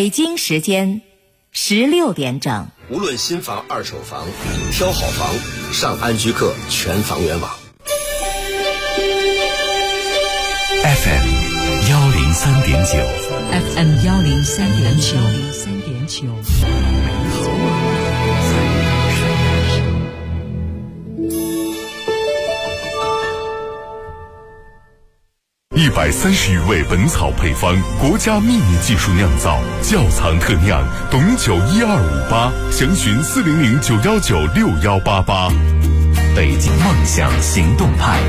北京时间16点整。 无论新房、二手房，挑好房，上安居客全房源网。 FM 103.9 FM 103.9 130余味本草配方，国家秘密技术酿造，窖藏特酿，董酒12588，详询400-919-6188。北京梦想行动派。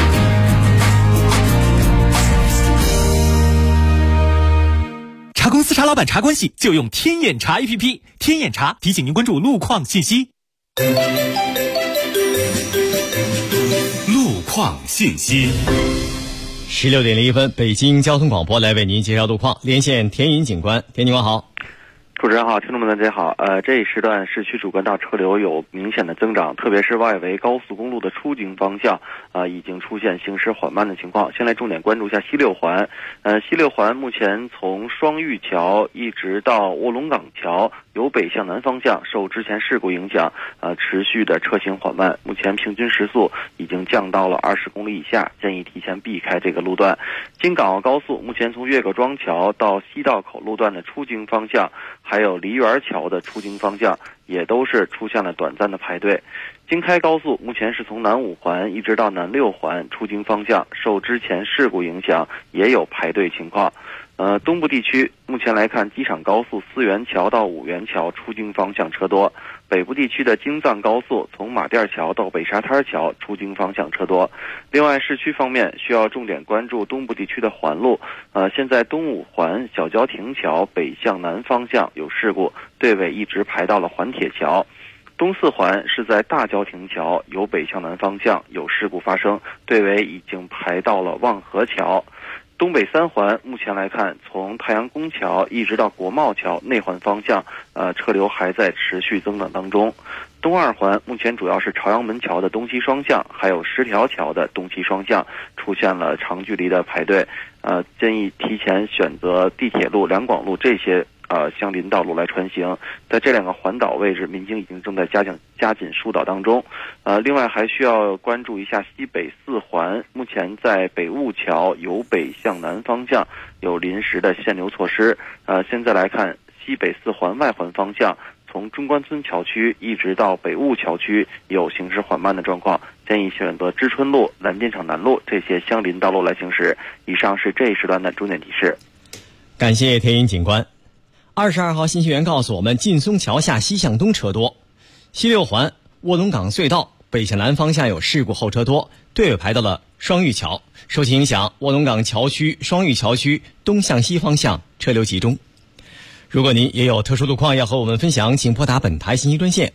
茶公司茶老板茶关系就用天眼查 APP， 天眼查提醒您关注路况信息。 路况信息。 16点01分，北京交通广播来为您介绍路况，连线田隐警官。田警官好。 主持人好，听众们大家好。这一时段市区主干道车流有明显的增长，特别是外围高速公路的出京方向，已经出现行驶缓慢的情况。先来重点关注一下西六环。西六环目前从双峪桥一直到卧龙岗桥，由北向南方向受之前事故影响，持续的车行缓慢。目前平均时速已经降到了20公里以下，建议提前避开这个路段。京港澳高速目前从岳各庄桥到西道口路段的出京方向，还有梨园桥的出京方向也都是出现了短暂的排队。京开高速目前是从南五环一直到南六环出京方向，受之前事故影响也有排队情况。东部地区目前来看，机场高速四元桥到五元桥出京方向车多。北部地区的京藏高速从马甸桥到北沙滩桥出京方向车多。另外市区方面需要重点关注东部地区的环路。现在东五环小郊亭桥北向南方向有事故，队尾一直排到了环铁桥。东四环是在大郊亭桥由北向南方向有事故发生，队尾已经排到了望河桥。东北三环目前来看，从太阳宫桥一直到国贸桥内环方向，车流还在持续增长当中。东二环目前主要是朝阳门桥的东西双向，还有十条桥的东西双向出现了长距离的排队，建议提前选择地铁路、两广路这些相邻道路来穿行。在这两个环岛位置，民警已经正在加紧疏导当中。另外还需要关注一下西北四环，目前在北雾桥由北向南方向有临时的限流措施。现在来看西北四环外环方向，从中关村桥区一直到北雾桥区有行驶缓慢的状况，建议选择知春路、蓝电厂南路这些相邻道路来行驶。以上是这一时段的重点提示。 感谢田隐警官。22号信息员告诉我们，劲松桥下西向东车多，西六环卧龙岗隧道北向南方向有事故后车多，队尾排到了双峪桥。受其影响，卧龙岗桥区、双峪桥区东向西方向车流集中。如果您也有特殊路况要和我们分享，请拨打本台信息专线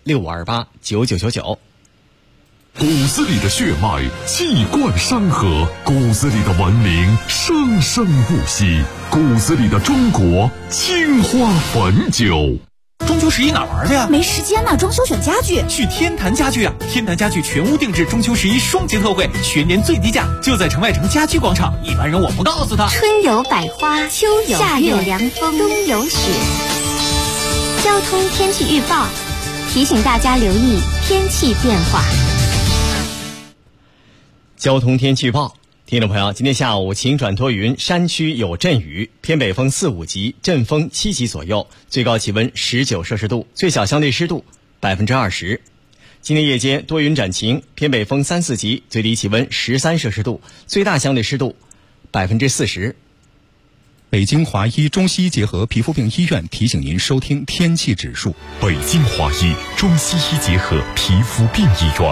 65289999。 骨子里的血脉气贯山河，骨子里的文明生生不息，骨子里的中国青花汾酒。 中秋11哪玩去呀？ 没时间呢，装修选家具。 去天坛家具啊！天坛家具全屋定制中秋11双节特惠，全年最低价，就在城外城家居广场。一般人我不告诉他。 春有百花，秋有夏有凉风，冬有雪。交通天气预报提醒大家留意天气变化。 交通天气预报，听众朋友，今天下午晴转多云，山区有阵雨，偏北风4、5级，阵风7级左右，最高气温19摄氏度，最小相对湿度20%。今天夜间多云转晴，偏北风3、4级，最低气温13摄氏度，最大相对湿度40%。 北京华医中西医结合皮肤病医院提醒您收听天气指数。 北京华医中西医结合皮肤病医院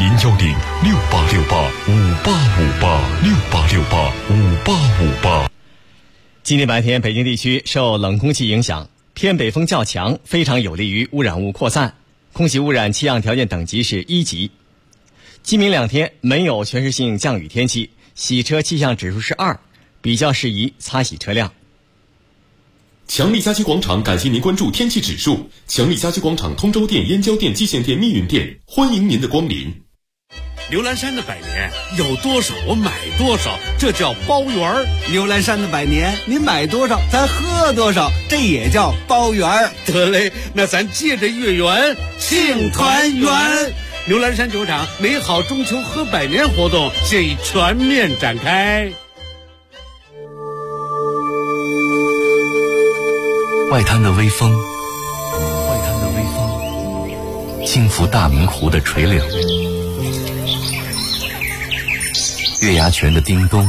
，0106868585858，68685858。 今天白天，北京地区受冷空气影响，偏北风较强，非常有利于污染物扩散，空气污染气象条件等级是1级。今明2天没有全市性降雨天气，洗车气象指数是2，比较适宜擦洗车辆。 强力家居广场感谢您关注天气指数。强力家居广场通州店、燕郊店、蓟县店、密云店，欢迎您的光临。 刘兰山的百年有多少我买多少，这叫包圆儿。 刘兰山的百年，你买多少咱喝多少，这也叫包圆儿。 得嘞，那咱借着月圆庆团圆。刘兰山酒厂美好中秋喝百年活动现已全面展开。 外滩的微风，轻拂大明湖的垂柳，月牙泉的叮咚，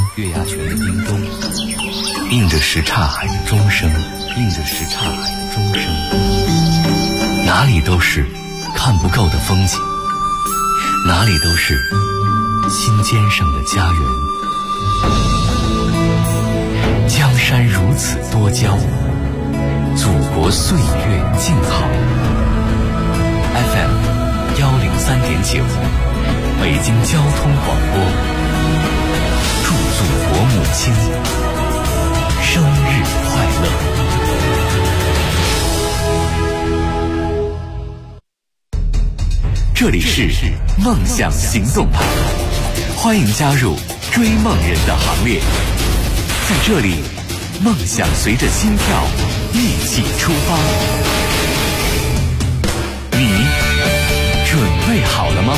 映着什刹海的钟声，哪里都是看不够的风景，哪里都是心尖上的家园。江山如此多娇，祖国岁月静好。FM 103.9，北京交通广播，祝祖国母亲生日快乐。这里是梦想行动派，欢迎加入追梦人的行列。在这里，梦想随着心跳一起出发。你准备好了吗？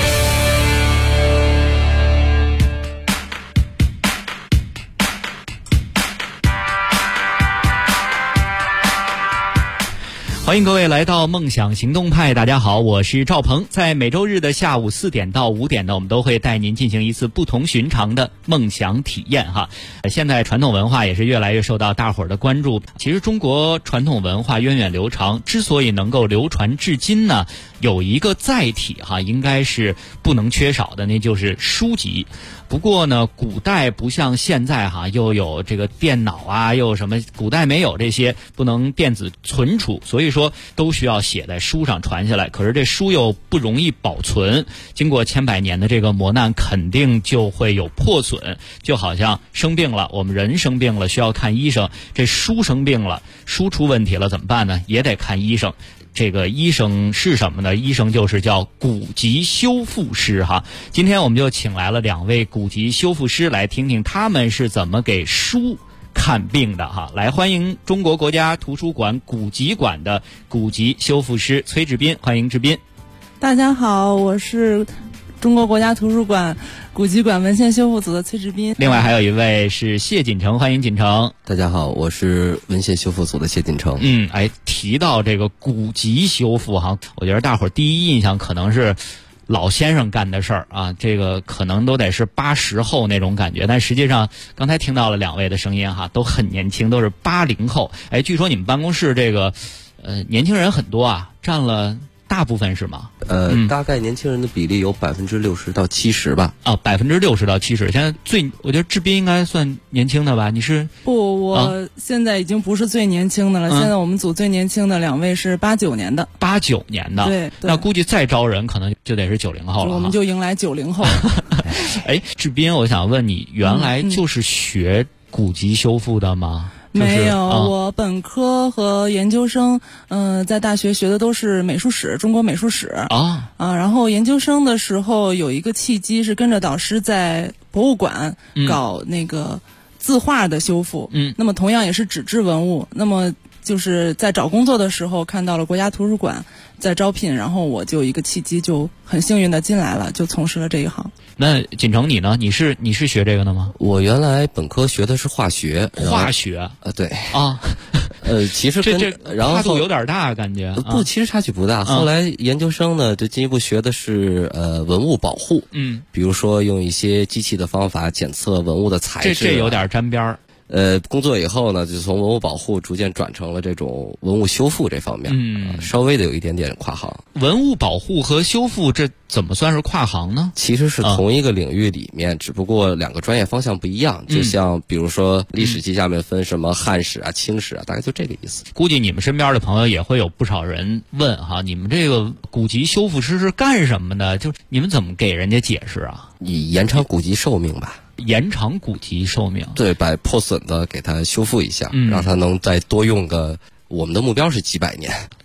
欢迎各位来到梦想行动派，大家好，我是赵鹏。在每周日的下午4点到5点呢，我们都会带您进行一次不同寻常的梦想体验哈。现在传统文化也是越来越受到大伙儿的关注。其实中国传统文化源远流长，之所以能够流传至今呢，有一个载体哈，应该是不能缺少的，那就是书籍。不过呢，古代不像现在哈，又有这个电脑啊，又有什么，古代没有这些，不能电子存储，所以说都需要写在书上传下来。可是这书又不容易保存，经过千百年的这个磨难，肯定就会有破损。就好像生病了，我们人生病了需要看医生，这书生病了，书出问题了怎么办呢？也得看医生。这个医生是什么呢？医生就是叫古籍修复师哈。今天我们就请来了2位古籍修复师，来听听他们是怎么给书看病的哈。来，欢迎中国国家图书馆古籍馆的古籍修复师崔志斌，欢迎志斌。 大家好，我是中国国家图书馆古籍馆文献修复组的崔志斌。 另外还有一位是谢锦成，欢迎锦成。 大家好，我是文献修复组的谢锦成。 提到这个古籍修复哈，我觉得大伙儿第一印象可能是老先生干的事儿啊，这个可能都得是80后那种感觉，但实际上刚才听到了2位的声音哈，都很年轻，都是80后。据说你们办公室这个年轻人很多啊，占了大部分是吗？ 大概年轻人的比例有60%到70%吧。 60%到70%。现在我觉得志斌应该算年轻的吧？你是？ 不，我现在已经不是最年轻的了。现在我们组最年轻的2位是89年的。 89年的。 对。 那估计再招人可能就得是90后了。 我们就迎来90后。 志斌，我想问你，原来就是学古籍修复的吗？ 没有，我本科和研究生，在大学学的都是美术史，中国美术史然后研究生的时候有一个契机是跟着导师在博物馆搞那个字画的修复，那么同样也是纸质文物，那么就是在找工作的时候看到了国家图书馆在招聘，然后我就一个契机就很幸运的进来了，就从事了这一行。 那锦成你呢？你是学这个的吗？ 我原来本科学的是化学。 化学？ 对啊。 其实这跨度有点大，感觉不，其实差距不大。后来研究生呢，就进一步学的是文物保护，比如说用一些机器的方法检测文物的材质， 这有点沾边儿。 工作以后呢，就从文物保护逐渐转成了这种文物修复这方面，稍微的有一点点跨行。 文物保护和修复这怎么算是跨行呢？ 其实是同一个领域里面，只不过2个专业方向不一样。就像比如说历史系下面分什么汉史啊、清史啊，大概就这个意思。 估计你们身边的朋友也会有不少人问哈，你们这个古籍修复师是干什么的？就你们怎么给人家解释啊？ 以延长古籍寿命吧。 延长古籍寿命， 对，把破损的给它修复一下，让它能再多用个，我们的目标是几百年。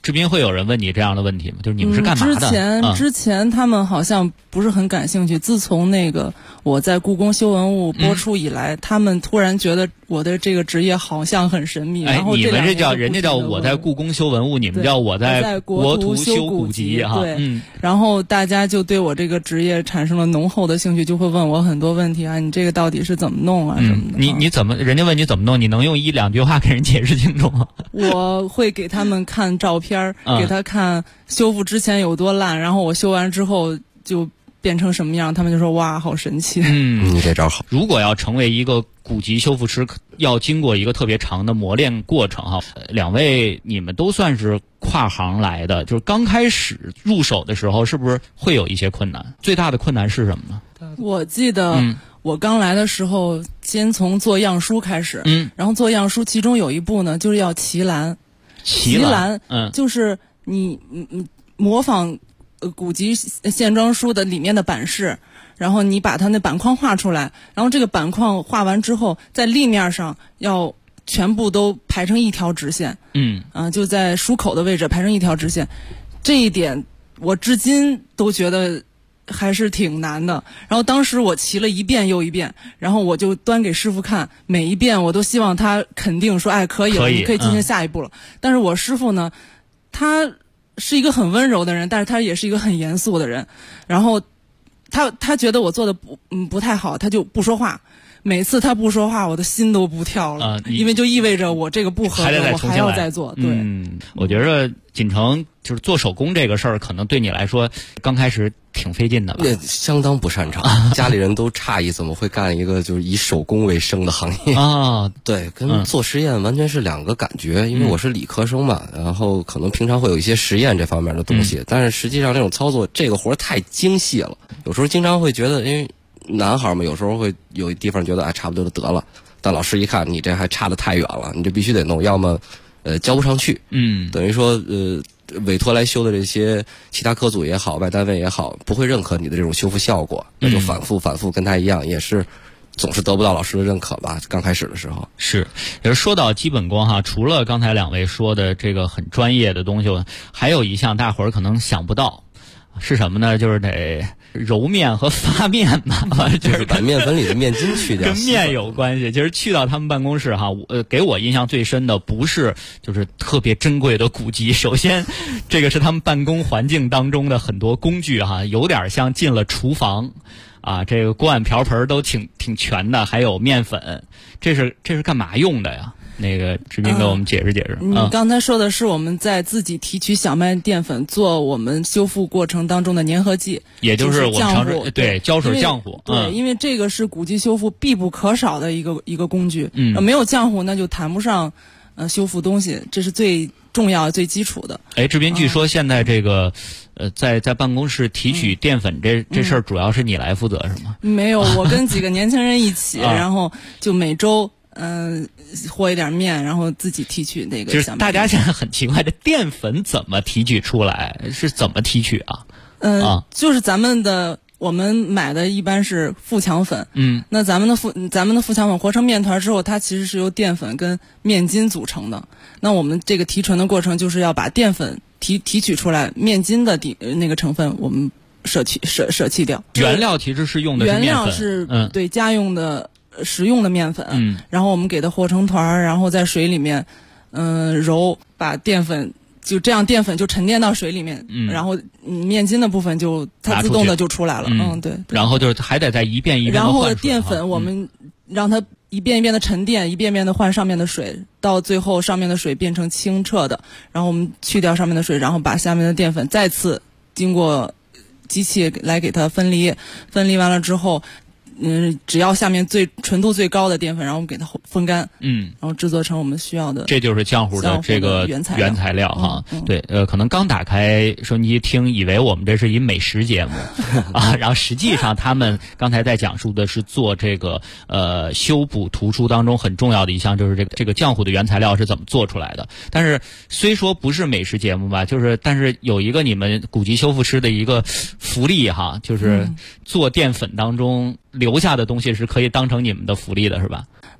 志斌，会有人问你这样的问题吗？就是你们是干嘛的？ 之前他们好像不是很感兴趣，自从那个我在故宫修文物播出以来，他们突然觉得我的这个职业好像很神秘。然后你们这叫人家叫我在故宫修文物，你们叫我在国图修古籍哈。 对，然后大家就对我这个职业产生了浓厚的兴趣，就会问我很多问题啊，你这个到底是怎么弄啊什么的。 你怎么？人家问你怎么弄，你能用1-2句话给人解释清楚吗？ 我会给他们看照片，给他看修复之前有多烂，然后我修完之后就变成什么样，他们就说哇，好神奇。 你这招好。 如果要成为一个古籍修复师，要经过一个特别长的磨练过程哈。两位你们都算是跨行来的，就是刚开始入手的时候，是不是会有一些困难？最大的困难是什么呢？ 我记得我刚来的时候，先从做样书开始，然后做样书，其中有一步呢，就是要齐蓝。齐蓝，就是你模仿古籍线装书的里面的版式，然后你把它那版框画出来，然后这个版框画完之后，在立面上要全部都排成一条直线，就在书口的位置排成一条直线，这一点我至今都觉得还是挺难的。然后当时我骑了一遍又一遍，然后我就端给师傅看，每一遍我都希望他肯定说，哎，可以了，你可以进行下一步了。但是我师傅呢，他是一个很温柔的人，但是他也是一个很严肃的人。然后他觉得我做的不太好，他就不说话。每次他不说话，我的心都不跳了，因为就意味着我这个不合格，我还要再做。对， 我觉着锦城就是做手工这个事儿，可能对你来说刚开始挺费劲的吧？ 相当不擅长，家里人都诧异怎么会干一个就是以手工为生的行业啊？对，跟做实验完全是两个感觉。因为我是理科生嘛，然后可能平常会有一些实验这方面的东西，但是实际上这种操作，这个活太精细了，有时候经常会觉得，因为男孩嘛，有时候会有地方觉得差不多就得了，但老师一看你这还差得太远了，你这必须得弄，要么交不上去。等于说委托来修的这些其他科组也好，外单位也好，不会认可你的这种修复效果，那就反复跟他一样，也是总是得不到老师的认可吧。刚开始的时候是，也是说到基本功哈，除了刚才两位说的这个很专业的东西，还有一项大伙儿可能想不到。是什么呢？就是得揉面和发面嘛， 就是把面粉里的面筋去掉， 跟面有关系。其实去到他们办公室哈，给我印象最深的不是就是特别珍贵的古籍，首先这个是他们办公环境当中的很多工具哈，有点像进了厨房啊，这个锅碗瓢盆都挺全的，还有面粉，这是干嘛用的呀？那个志斌给我们解释解释。 你刚才说的是我们在自己提取小麦淀粉做我们修复过程当中的粘合剂， 也就是我们常说对胶水浆糊。 对，因为这个是古籍修复必不可少的一个工具。没有浆糊那就谈不上修复东西，这是最重要最基础的。 志斌，据说现在这个在办公室提取淀粉这事儿主要是你来负责是吗？ 没有，我跟几个年轻人一起，然后就每周和一点面，然后自己提取那个。 就是大家现在很奇怪，这淀粉怎么提取出来？是怎么提取啊？ 就是我们买的一般是富强粉。那咱们的富强粉和成面团之后，它其实是由淀粉跟面筋组成的。那我们这个提纯的过程就是要把淀粉提取出来，面筋的那个成分我们舍弃掉。 原料其实是用的是面粉， 原料是对家用的食用的面粉，然后我们给它和成团，然后在水里面揉，把淀粉就这样淀粉就沉淀到水里面，然后面筋的部分就它自动的就出来了。对。 然后就是还得再一遍一遍的换水。然后淀粉我们让它一遍一遍的沉淀，一遍遍的换上面的水，到最后上面的水变成清澈的，然后我们去掉上面的水，然后把下面的淀粉再次经过机器来给它分离完了之后。只要下面纯度最高的淀粉，然后我们给它风干，然后制作成我们需要的， 这就是浆糊的这个原材料哈。对，可能刚打开收音机听，以为我们这是一美食节目啊，然后实际上他们刚才在讲述的是做这个修补图书当中很重要的一项，就是这个浆糊的原材料是怎么做出来的。但是虽说不是美食节目吧，但是有一个你们古籍修复师的一个福利哈，就是做淀粉当中留下的东西是可以当成你们的福利的，是吧？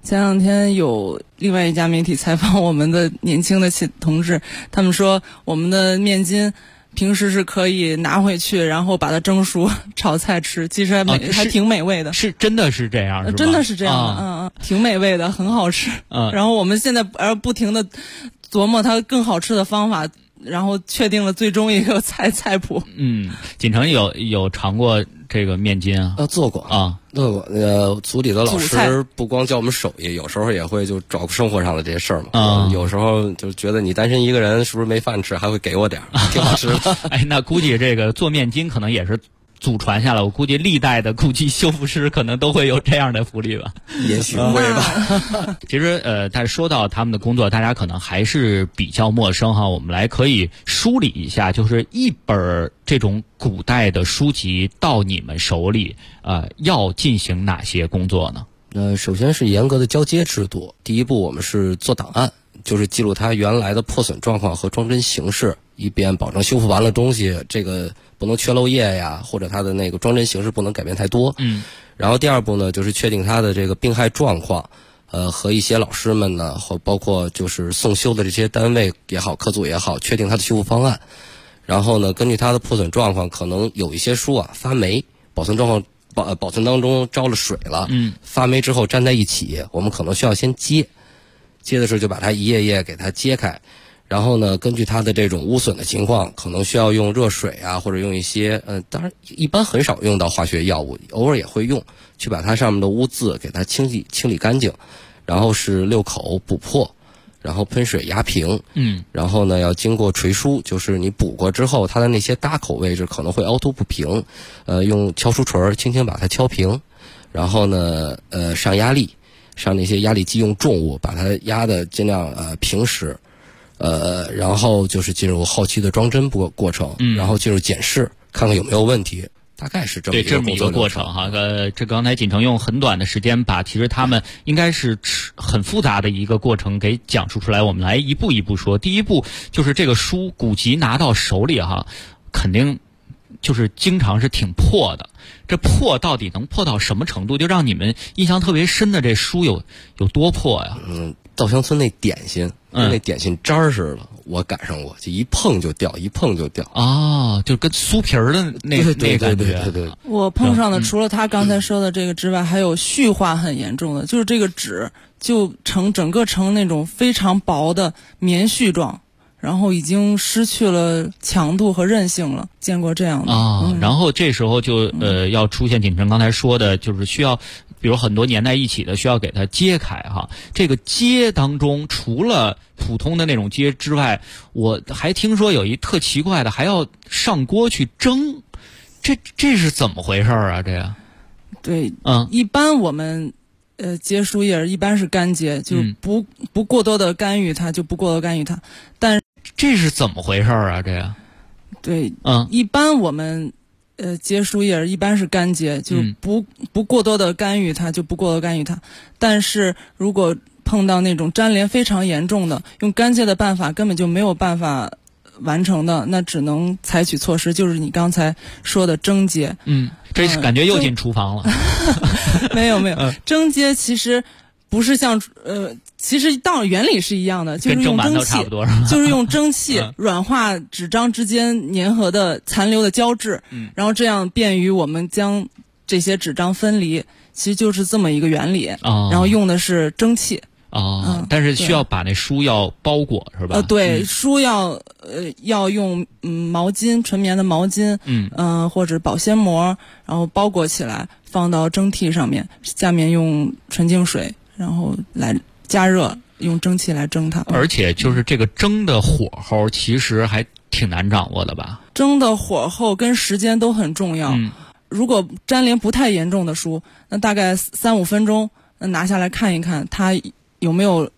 前两天有另外一家媒体采访我们的年轻的同志，他们说我们的面筋平时是可以拿回去，然后把它蒸熟炒菜吃，其实还挺美味的。 是真的是这样，是吧？ 真的是这样的，挺美味的，很好吃。然后我们现在不停的琢磨它更好吃的方法，然后确定了最终一个菜谱。 锦城有尝过这个面筋啊？ 做过啊，做过。组里的老师不光教我们手艺，有时候也会就找生活上的这些事儿嘛。有时候就觉得你单身一个人是不是没饭吃，还会给我点儿，挺好吃的。 哎，那估计这个做面筋可能也是祖传下来，我估计历代的古籍修复师可能都会有这样的福利吧， 也许会吧。 其实但是说到他们的工作，大家可能还是比较陌生哈。我们可以梳理一下，就是一本这种古代的书籍到你们手里，要进行哪些工作呢？ 首先是严格的交接制度。第一步，我们是做档案，就是记录它原来的破损状况和装帧形式，以便保证修复完了东西这个不能缺漏液呀，或者它的那个装帧形式不能改变太多。然后第二步呢，就是确定它的这个病害状况，和一些老师们呢，和包括就是送修的这些单位也好，科组也好，确定它的修复方案。然后呢，根据它的破损状况，可能有一些书发霉，保存当中招了水了，发霉之后粘在一起，我们可能需要先接的时候就把它一页页给它揭开。然后呢，根据它的这种污损的情况，可能需要用热水或者用一些当然一般很少用到化学药物，偶尔也会用，去把它上面的污渍给它清理干净。然后是六口补破，然后喷水压平。然后呢要经过捶梳，就是你补过之后，它的那些搭口位置可能会凹凸不平，用敲梳锤轻轻把它敲平。然后呢上压力，上那些压力机用重物把它压的尽量平实。然后就是进入后期的装帧过程，然后进入检视，看看有没有问题，大概是这么一个过程哈。这刚才锦城用很短的时间把其实他们应该是很复杂的一个过程给讲述出来，我们来一步一步说。第一步就是这个书古籍拿到手里肯定就是经常是挺破的，这破到底能破到什么程度？就让你们印象特别深的这书有多破呀？ 稻香村那点心，那点心渣儿似的，我赶上过，就一碰就掉， 就跟酥皮儿的那感觉。 对。 我碰上的除了他刚才说的这个之外，还有絮化很严重的，就是这个纸就整个成那种非常薄的棉絮状。然后已经失去了强度和韧性了，见过这样的然后这时候就要出现锦城刚才说的，就是需要，比如很多粘在一起的，需要给它揭开这个揭当中，除了普通的那种揭之外，我还听说有一特奇怪的，还要上锅去蒸，这是怎么回事啊？这个？ 对，一般我们。揭书叶一般是干揭，就是不过多的干预它，就不过多干预它。但这是怎么回事啊？这个？ 对，一般我们揭书叶一般是干揭，就是不过多的干预它，就不过多干预它。但是如果碰到那种粘连非常严重的，用干揭的办法根本就没有办法完成的，那只能采取措施，就是你刚才说的蒸揭。 这是感觉又进厨房了。 没有，蒸揭其实不是像其实道原理是一样的，就是用蒸汽，就是用蒸汽软化纸张之间粘合的残留的胶质，然后这样便于我们将这些纸张分离，其实就是这么一个原理。然后用的是蒸汽。 但是需要把那书要包裹是吧？ 对，书要用毛巾，纯棉的毛巾，或者保鲜膜，然后包裹起来，放到蒸屉上面，下面用纯净水，然后来加热，用蒸汽来蒸它。 而且就是这个蒸的火候，其实还挺难掌握的吧？ 蒸的火候跟时间都很重要。如果粘连不太严重的书，那大概3-5分钟，拿下来看一看它有没有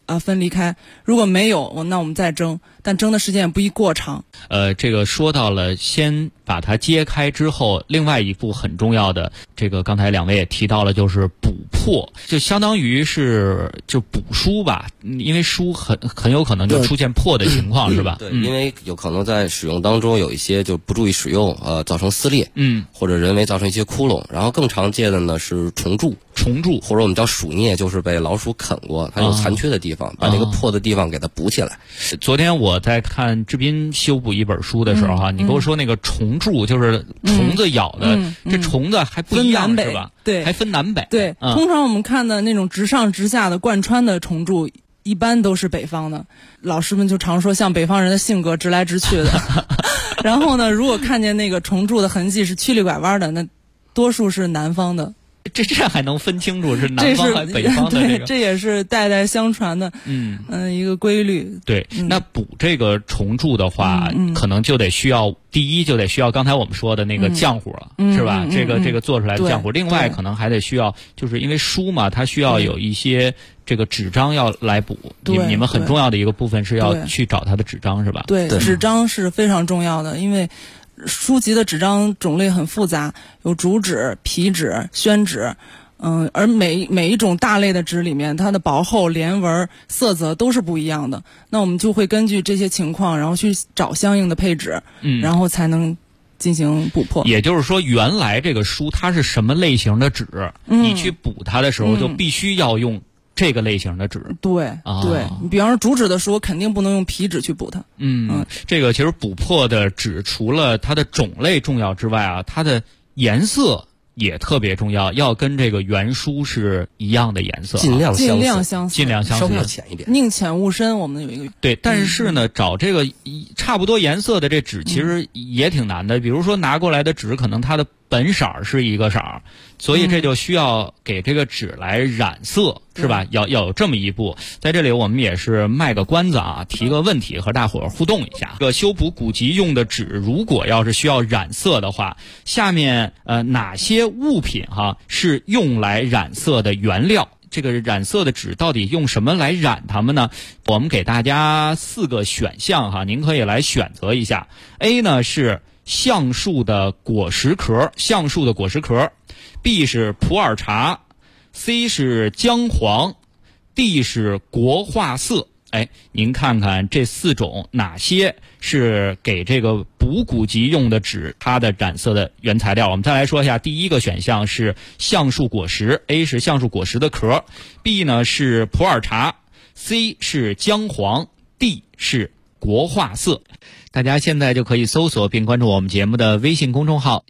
分离开，如果没有，那我们再蒸，但蒸的时间也不宜过长。 这个说到了先把它揭开之后，另外一步很重要的，这个刚才两位也提到了，就是补破，就相当于是就补书吧，因为书很有可能就出现破的情况，是吧？ 对，因为有可能在使用当中有一些就不注意使用，造成撕裂，或者人为造成一些窟窿。然后更常见的呢是虫蛀，或者我们叫鼠啮，就是被老鼠啃过，它有残缺的地方，把那个破的地方给它补起来。 昨天我在看志斌修补一本书的时候你跟我说那个虫蛀就是虫子咬的，这虫子还不一样是吧？ 对， 还分南北。 对，通常我们看的那种直上直下的贯穿的虫蛀，一般都是北方的。老师们就常说，像北方人的性格直来直去的。然后呢，如果看见那个虫蛀的痕迹是曲里拐弯的，那多数是南方的。 这还能分清楚是南方还是北方的对，这也是代代相传的，一个规律。 对，那补这个虫蛀的话，可能就得需要第一就得需要刚才我们说的那个浆糊了，是吧？这个做出来的浆糊，另外可能还得需要，就是因为书嘛，它需要有一些这个纸张要来补。你们很重要的一个部分是要去找它的纸张，是吧？ 对，纸张是非常重要的，因为书籍的纸张种类很复杂，有竹纸、皮纸、宣纸，而每一种大类的纸里面，它的薄厚、连纹、色泽都是不一样的。那我们就会根据这些情况，然后去找相应的配纸，然后才能进行补破。 也就是说，原来这个书它是什么类型的纸，你去补它的时候就必须要用这个类型的纸。 对，对，你比方说竹纸的书，肯定不能用皮纸去补它。 这个其实补破的纸除了它的种类重要之外它的颜色也特别重要，要跟这个原书是一样的颜色， 尽量相似， 稍微要浅一点， 宁浅勿深。我们有一个对，但是呢，找这个差不多颜色的这纸其实也挺难的。比如说拿过来的纸，可能它的本色是一个色儿，所以这就需要给这个纸来染色，是吧？要有这么一步。在这里我们也是卖个关子提个问题和大伙儿互动一下。这个修补古籍用的纸，如果要是需要染色的话，下面哪些物品是用来染色的原料？这个染色的纸到底用什么来染它们呢？我们给大家4个选项您可以来选择一下。A 呢是橡树的果实壳，B 是普洱茶，C 是姜黄，D 是国画色。您看看这4种哪些是给这个补古籍用的纸它的染色的原材料？我们再来说一下，第一个选项是橡树果实， A 是橡树果实的壳， B 呢是普洱茶， C 是姜黄， D 是国画色。大家现在就可以搜索并关注我们节目的微信公众号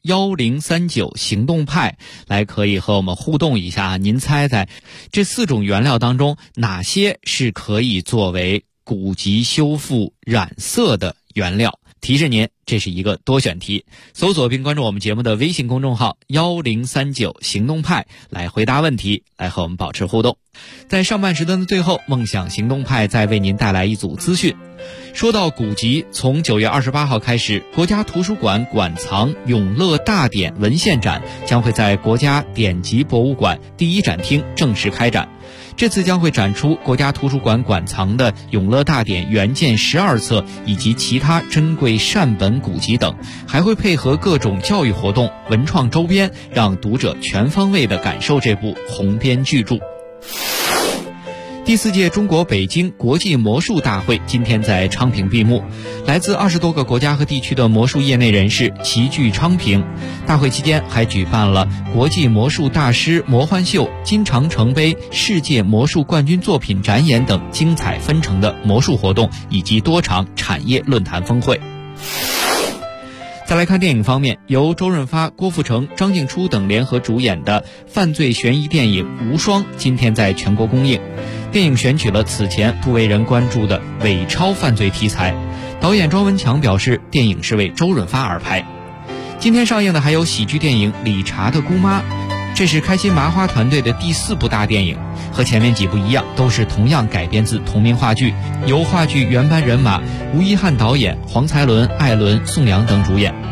1039行动派，来可以和我们互动一下。您猜猜这4种原料当中哪些是可以作为古籍修复染色的原料？提示您，这是一个多选题。搜索并关注我们节目的微信公众号1039行动派，来回答问题，来和我们保持互动。在上半时段的最后，梦想行动派再为您带来一组资讯。说到古籍，从9月28号开始，国家图书馆馆藏永乐大典文献展将会在国家典籍博物馆第1展厅正式开展。这次将会展出国家图书馆馆藏的永乐大典原件12册以及其他珍贵善本古籍等，还会配合各种教育活动、文创周边，让读者全方位地感受这部鸿篇巨著。第4届中国北京国际魔术大会今天在昌平闭幕，来自20多个国家和地区的魔术业内人士齐聚昌平。大会期间还举办了国际魔术大师魔幻秀、金长城杯、世界魔术冠军作品展演等精彩纷呈的魔术活动，以及多场产业论坛峰会。再来看电影方面，由周润发、郭富城、张静初等联合主演的犯罪悬疑电影《无双》今天在全国公映。电影选取了此前不为人关注的伪钞犯罪题材，导演庄文强表示，电影是为周润发而拍。今天上映的还有喜剧电影《理查的姑妈》，这是开心麻花团队的第4部大电影，和前面几部一样，都是同样改编自同名话剧，由话剧原班人马吴一汉导演，黄才伦、艾伦、宋阳等主演。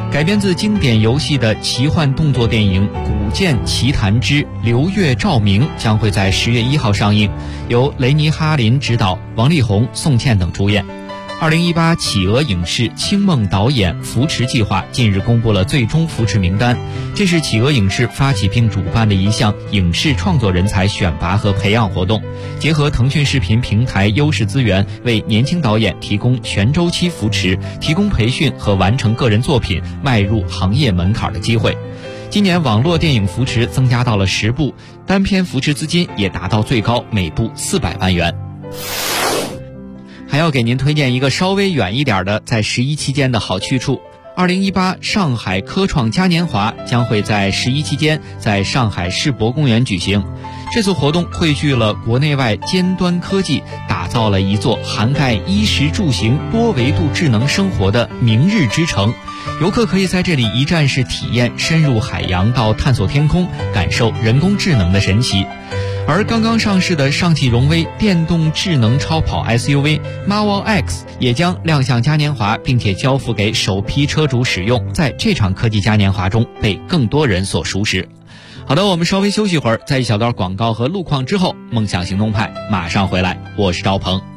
改编自经典游戏的奇幻动作电影《古剑奇谭之流月照明》将会在10月1号上映，由雷尼哈林执导，王力宏、宋茜等主演。2018企鹅影视青梦导演扶持计划近日公布了最终扶持名单，这是企鹅影视发起并主办的一项影视创作人才选拔和培养活动，结合腾讯视频平台优势资源，为年轻导演提供全周期扶持，提供培训和完成个人作品迈入行业门槛的机会。今年网络电影扶持增加到了10部，单片扶持资金也达到最高每部400万元。还要给您推荐一个稍微远一点的在11期间的好去处。2018上海科创嘉年华将会在11期间在上海世博公园举行。这次活动汇聚了国内外尖端科技，打造了一座涵盖衣食住行多维度智能生活的明日之城。游客可以在这里一站式体验深入海洋到探索天空，感受人工智能的神奇。而刚刚上市的上汽荣威电动智能超跑 SUV Marvel X 也将亮相嘉年华，并且交付给首批车主使用，在这场科技嘉年华中被更多人所熟识。好的，我们稍微休息会儿，在一小段广告和路况之后，梦想行动派马上回来，我是赵鹏。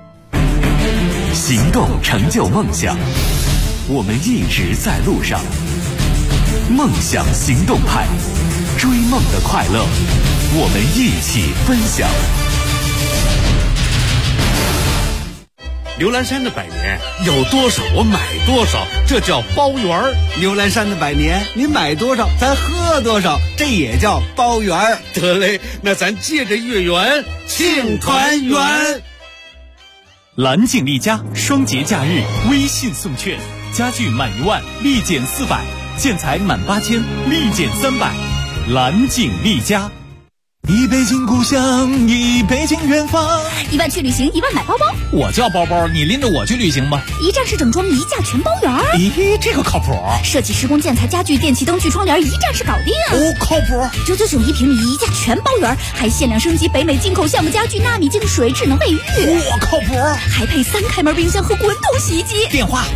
行动成就梦想，我们一直在路上。梦想行动派，追梦的快乐，我们一起分享。 牛栏山的百年有多少我买多少，这叫包圆儿。 牛栏山的百年你买多少咱喝多少，这也叫包圆儿。 得嘞，那咱借着月圆庆团圆。 蓝景丽家双节假日微信送券，家具满1万立减400，建材满8000立减300。蓝景丽家。 一北京故乡，一北京远方。 1万去旅行，1万买包包。 我叫包包，你拎着我去旅行吧。 一站式整装，一价全包圆。 咦，这个靠谱。 设计、施工、建材、家具、电器、灯具、窗帘，一站式搞定。 哦，靠谱。 9991平米，一价全包圆，还限量升级北美进口橡木家具、纳米净水、智能卫浴。 哇，靠谱。 还配3开门冰箱和滚筒洗衣机。 电话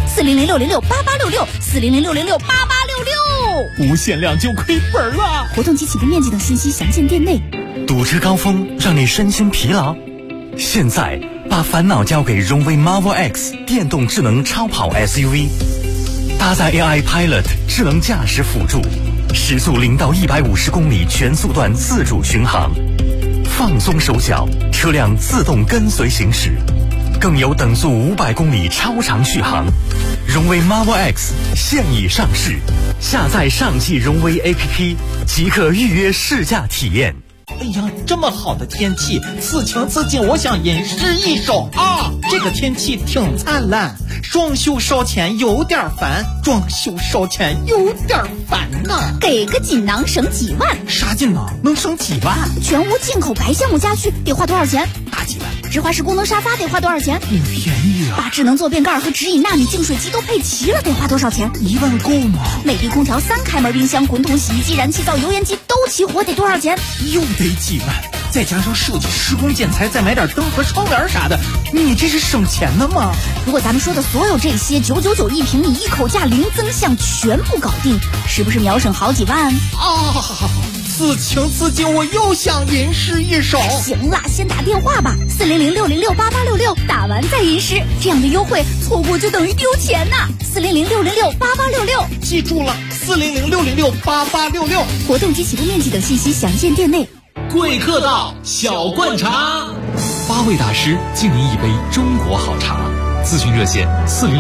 400-606-8866，400-606-8866。 无限量就亏本了。 活动及起步面积等信息详见店内。 堵车高峰让你身心疲劳，现在把烦恼交给荣威 Marvel X 电动智能超跑 SUV， 搭载 AI Pilot 智能驾驶辅助，时速0到150公里全速段自主巡航，放松手脚，车辆自动跟随行驶，更有等速500公里超长续航。荣威 Marvel X 现已上市，下载上汽荣威 APP 即可预约试驾体验。 哎呀，这么好的天气，此情此景，我想吟诗一首啊！这个天气挺灿烂，装修烧钱有点烦，装修烧钱有点烦呐。 给个锦囊省几万。 啥锦囊能省几万？ 全屋进口白橡木家具得花多少钱？ 大几万。 直滑式功能沙发得花多少钱？ 便宜啊！ 把智能坐便盖和直饮纳米净水机都配齐了，得花多少钱 ？1万够吗？ 美的空调、3开门冰箱、滚筒洗衣机、燃气灶、油烟机都齐活，得多少钱？ 又得几万，再加上设计、施工、建材，再买点灯和窗帘啥的，你这是省钱的吗？ 如果咱们说的所有这些9991平米，一口价零增项，全部搞定，是不是秒省好几万啊？此情此景，我又想吟诗一首。 行了，先打电话吧，400-606-8866，打完再吟诗，这样的优惠错过就等于丢钱呐。400-606-8866， 记住了，400-606-8866。 活动及起步面积等信息详见店内。 贵客到，小灌茶 ，8位大师敬您一杯中国好茶。咨询热线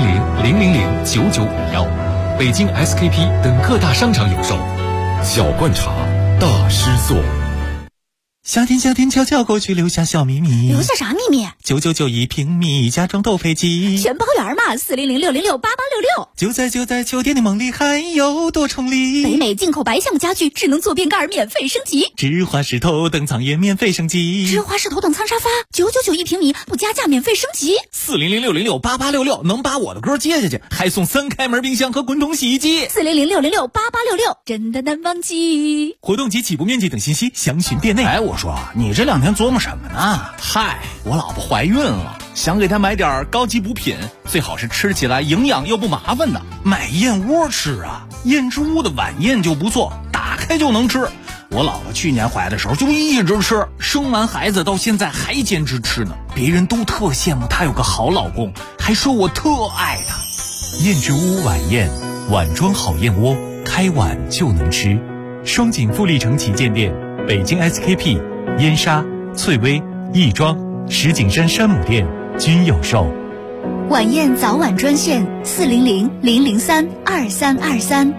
400-000-9951，北京 SKP 等各大商场有售。 小灌茶，大师做。 夏天悄悄过去，留下小秘密。 留下啥秘密 ？9991平米，家装都配齐， 全包圆嘛。400-606-8866， 就在秋天的梦里，还有多重礼。 北美进口白橡木家具，智能坐便盖免费升级， 直滑式头等舱也免费升级， 直滑式头等舱沙发9991平米，不加价免费升级。 400-606-8866，能把我的歌接下去，还送3开门冰箱和滚筒洗衣机。 400-606-8866，真的难忘记。 活动及起步面积等信息详询店内。 哎，我说你这2天琢磨什么呢？ 嗨，我老婆怀孕了。 想给他买点高级补品，最好是吃起来营养又不麻烦的，买燕窝吃啊。燕之屋的晚宴就不错，打开就能吃。我老婆去年怀的时候就一直吃，生完孩子到现在还坚持吃呢。别人都特羡慕她有个好老公，还说我特爱她。 燕之屋晚宴，碗装好燕窝，开碗就能吃。双井富力城旗舰店、北京 SKP、燕莎、翠微、亦庄、石景山山姆店均有售。 晚宴早晚专线400-003-2323。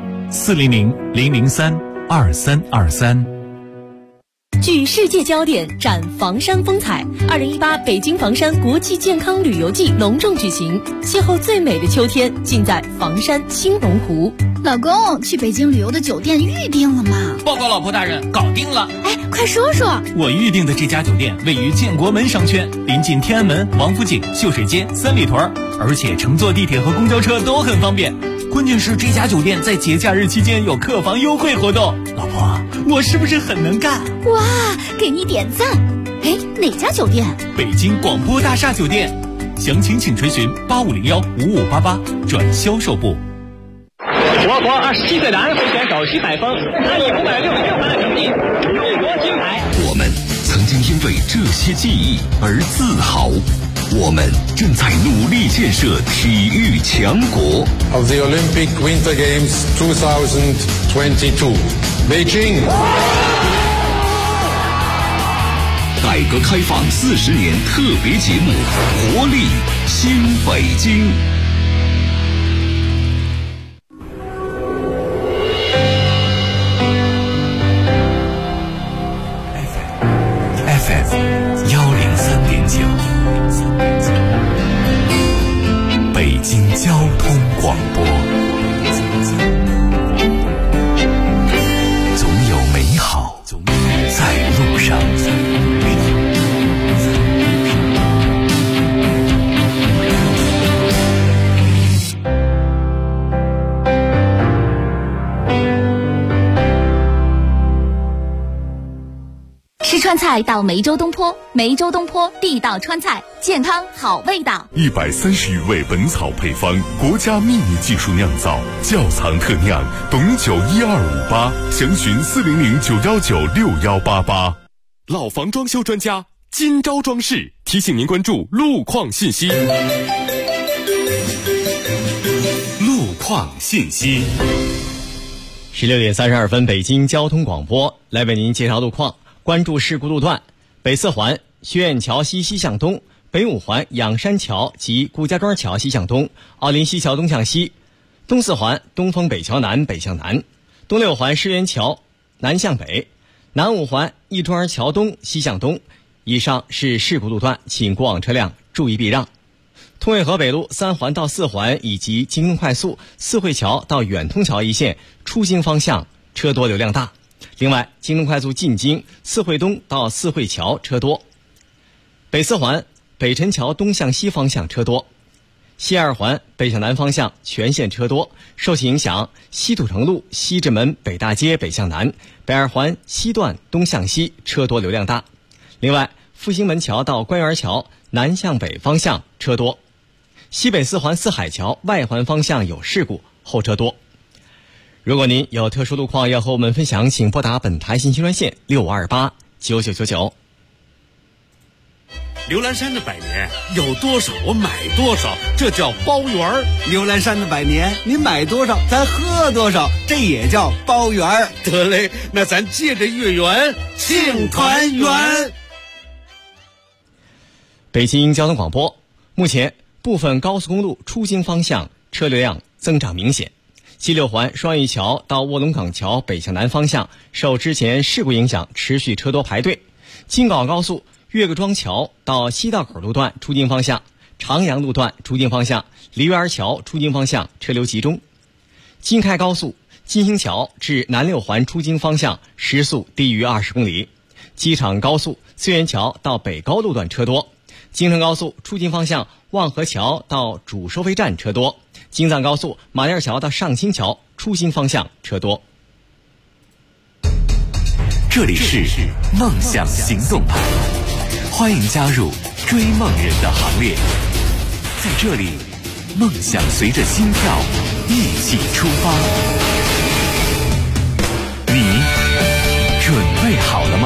400-003-2323。 聚世界焦点，展房山风采。2018北京房山国际健康旅游季隆重举行，邂逅最美的秋天，尽在房山青龙湖。 老公，去北京旅游的酒店预定了吗？ 报告老婆大人，搞定了。 哎，快说说。 我预定的这家酒店位于建国门商圈，临近天安门、王府井、秀水街、三里屯，而且乘坐地铁和公交车都很方便。关键是这家酒店在节假日期间有客房优惠活动。老婆，我是不是很能干？ 哇，给你点赞。哎，哪家酒店？ 北京广播大厦酒店。详情请垂询8501-5588转销售部。 我国27岁男会选手徐海峰，他以566分的成绩荣夺金牌。 我们曾经因为这些记忆而自豪，我们正在努力建设体育强国。 Of the Olympic Winter Games 2022, Beijing。 改革开放40年特别节目，活力新北京。 103.9，北京交通广播。总有美好在路上。 吃川菜到梅州东坡，梅州东坡地道川菜，健康好味道。 130余味本草配方，国家秘密技术酿造，窖藏特酿，董酒1258，详询400-919-6188。 老房装修专家金招装饰提醒您关注路况信息。路况信息。 16点32分，北京交通广播来为您介绍路况。关注事故路段：北四环学院桥西西向东，北五环仰山桥及顾家庄桥西向东，奥林西桥东向西；东四环东风北桥南北向南，东六环狮园桥南向北，南五环亦庄桥东西向东。以上是事故路段，请过往车辆注意避让。通渭河北路3环到4环以及京东快速四惠桥到远通桥一线出京方向车多流量大。另外，京东快速进京四惠东到四惠桥车多。北四环北辰桥东向西方向车多。西二环北向南方向全线车多，受其影响，西土城路西直门北大街北向南，北二环西段东向西车多流量大。另外，复兴门桥到官园桥南向北方向车多。西北四环四海桥外环方向有事故，后车多。如果您有特殊路况要和我们分享，请拨打本台信息专线6528-9999。 牛栏山的百年有多少我买多少，这叫包圆。 牛栏山的百年您买多少咱喝多少，这也叫包圆。 得嘞，那咱借着月圆庆团圆。 北京交通广播，目前部分高速公路出京方向车流量增长明显。西六环双峪桥到卧龙岗桥北向南方向受之前事故影响，持续车多排队。京广高速岳各庄桥到西道口路段出京方向，长阳路段出京方向，梨园桥出京方向车流集中。京开高速金星桥至南六环出京方向时速低于20公里。机场高速思源桥到北高路段车多。京承高速出京方向望河桥到主收费站车多。京藏高速马甸桥到上清桥出京方向车多。 这里是梦想行动派。 欢迎加入追梦人的行列。在这里，梦想随着心跳一起出发。你准备好了吗？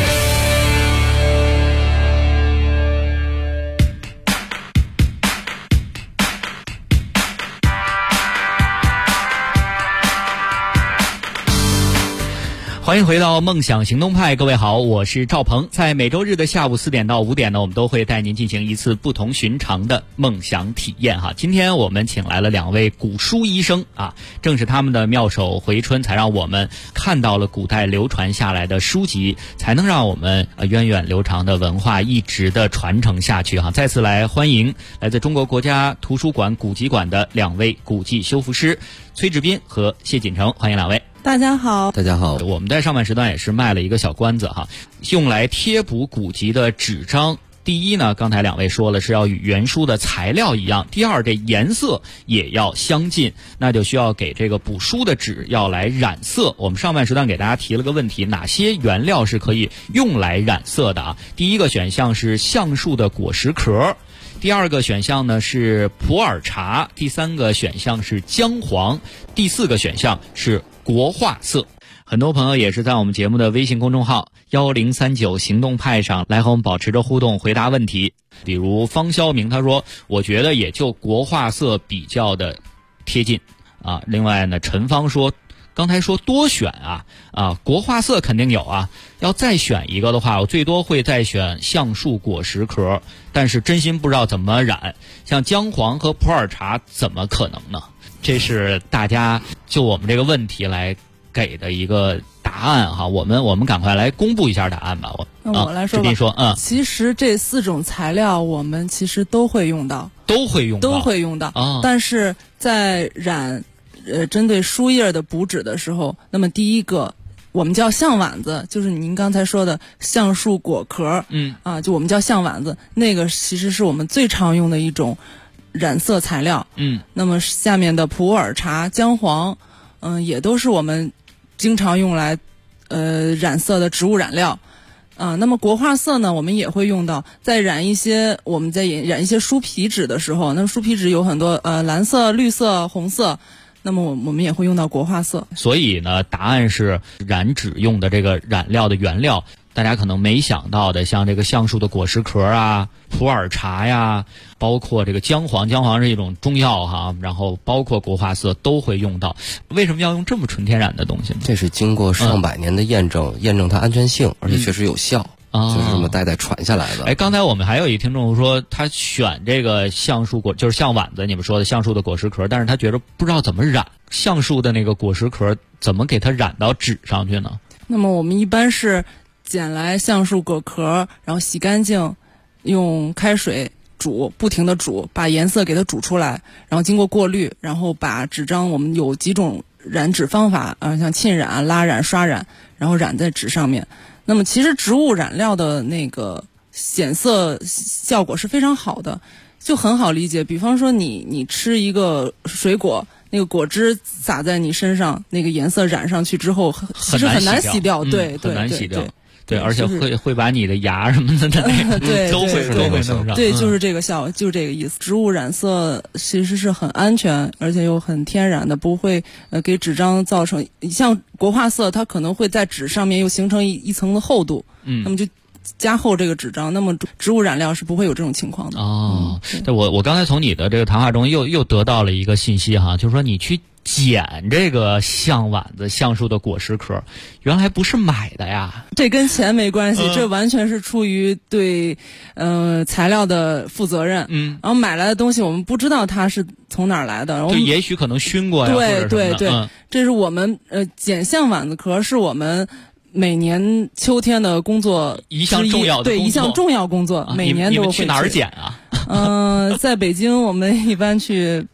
欢迎回到梦想行动派，各位好，我是赵鹏。在每周日的下午4点到5点呢，我们都会带您进行一次不同寻常的梦想体验哈。今天我们请来了2位古书医生啊，正是他们的妙手回春，才让我们看到了古代流传下来的书籍，才能让我们源远流长的文化一直的传承下去哈。再次来欢迎来自中国国家图书馆古籍馆的2位古籍修复师崔志斌和谢锦成，欢迎2位。 大家好， 大家好。 我们在上半时段也是卖了一个小关子哈，用来贴补古籍的纸张。第一呢，刚才2位说了是要与原书的材料一样。第二，这颜色也要相近，那就需要给这个补书的纸要来染色。我们上半时段给大家提了个问题，哪些原料是可以用来染色的啊？第一个选项是橡树的果实壳。第2个选项呢是普洱茶，第3个选项是姜黄，第4个选项是国画色。很多朋友也是在我们节目的微信公众号1039行动派上来和我们保持着互动，回答问题。比如方肖明他说，我觉得也就国画色比较的贴近啊。另外呢，陈芳说，刚才说多选国画色肯定有啊，要再选一个的话，我最多会再选橡树果实壳，但是真心不知道怎么染，像姜黄和普洱茶怎么可能呢？这是大家就我们这个问题来给的一个答案哈。我们赶快来公布一下答案吧。 我来说吧。其实这4种材料我们其实都会用到，但是在染针对书页的补纸的时候，那么第一个我们叫橡碗子，就是您刚才说的橡树果壳，就我们叫橡碗子，那个其实是我们最常用的一种染色材料。那么下面的普洱茶、姜黄，也都是我们经常用来染色的植物染料。那么国画色呢，我们也会用到，我们在染一些书皮纸的时候，那么书皮纸有很多蓝色、绿色、红色，那么我们也会用到国画色。 所以呢，答案是染纸用的这个染料的原料，大家可能没想到的，像这个橡树的果实壳啊、普洱茶呀，包括这个姜黄是一种中药哈，然后包括国画色都会用到。为什么要用这么纯天然的东西呢？ 这是经过上百年的验证，验证它安全性，而且确实有效。就是这么代代传下来的。 刚才我们还有一听众说，他选这个橡树果，就是橡碗子，你们说的橡树的果实壳，但是他觉得不知道怎么染橡树的那个果实壳，怎么给它染到纸上去呢？ 那么我们一般是捡来橡树果壳，然后洗干净，用开水煮，不停的煮，把颜色给它煮出来，然后经过过滤，然后把纸张，我们有几种染纸方法像沁染、拉染、刷染，然后染在纸上面。那么其实植物染料的那个显色效果是非常好的，就很好理解。比方说你吃一个水果，那个果汁洒在你身上，那个颜色染上去之后，其实很难洗掉。对， 很难洗掉。对，而且会把你的牙什么的都会弄上。 对，就是这个就是这个意思。植物染色其实是很安全，而且又很天然的，不会给纸张造成像国画色，它可能会在纸上面又形成一层的厚度，那么就加厚这个纸张。那么植物染料是不会有这种情况的。 对，我刚才从你的这个谈话中又得到了一个信息哈，就是说你去捡这个橡碗子、橡树的果实壳，原来不是买的呀。 这跟钱没关系，这完全是出于对材料的负责任。然后买来的东西我们不知道它是从哪儿来的， 就也许可能熏过呀。 对，这是我们捡橡碗子壳是我们每年秋天的工作一项重要的工作。 对，一项重要工作，每年都会。 你们去哪儿捡啊？ 在北京我们一般去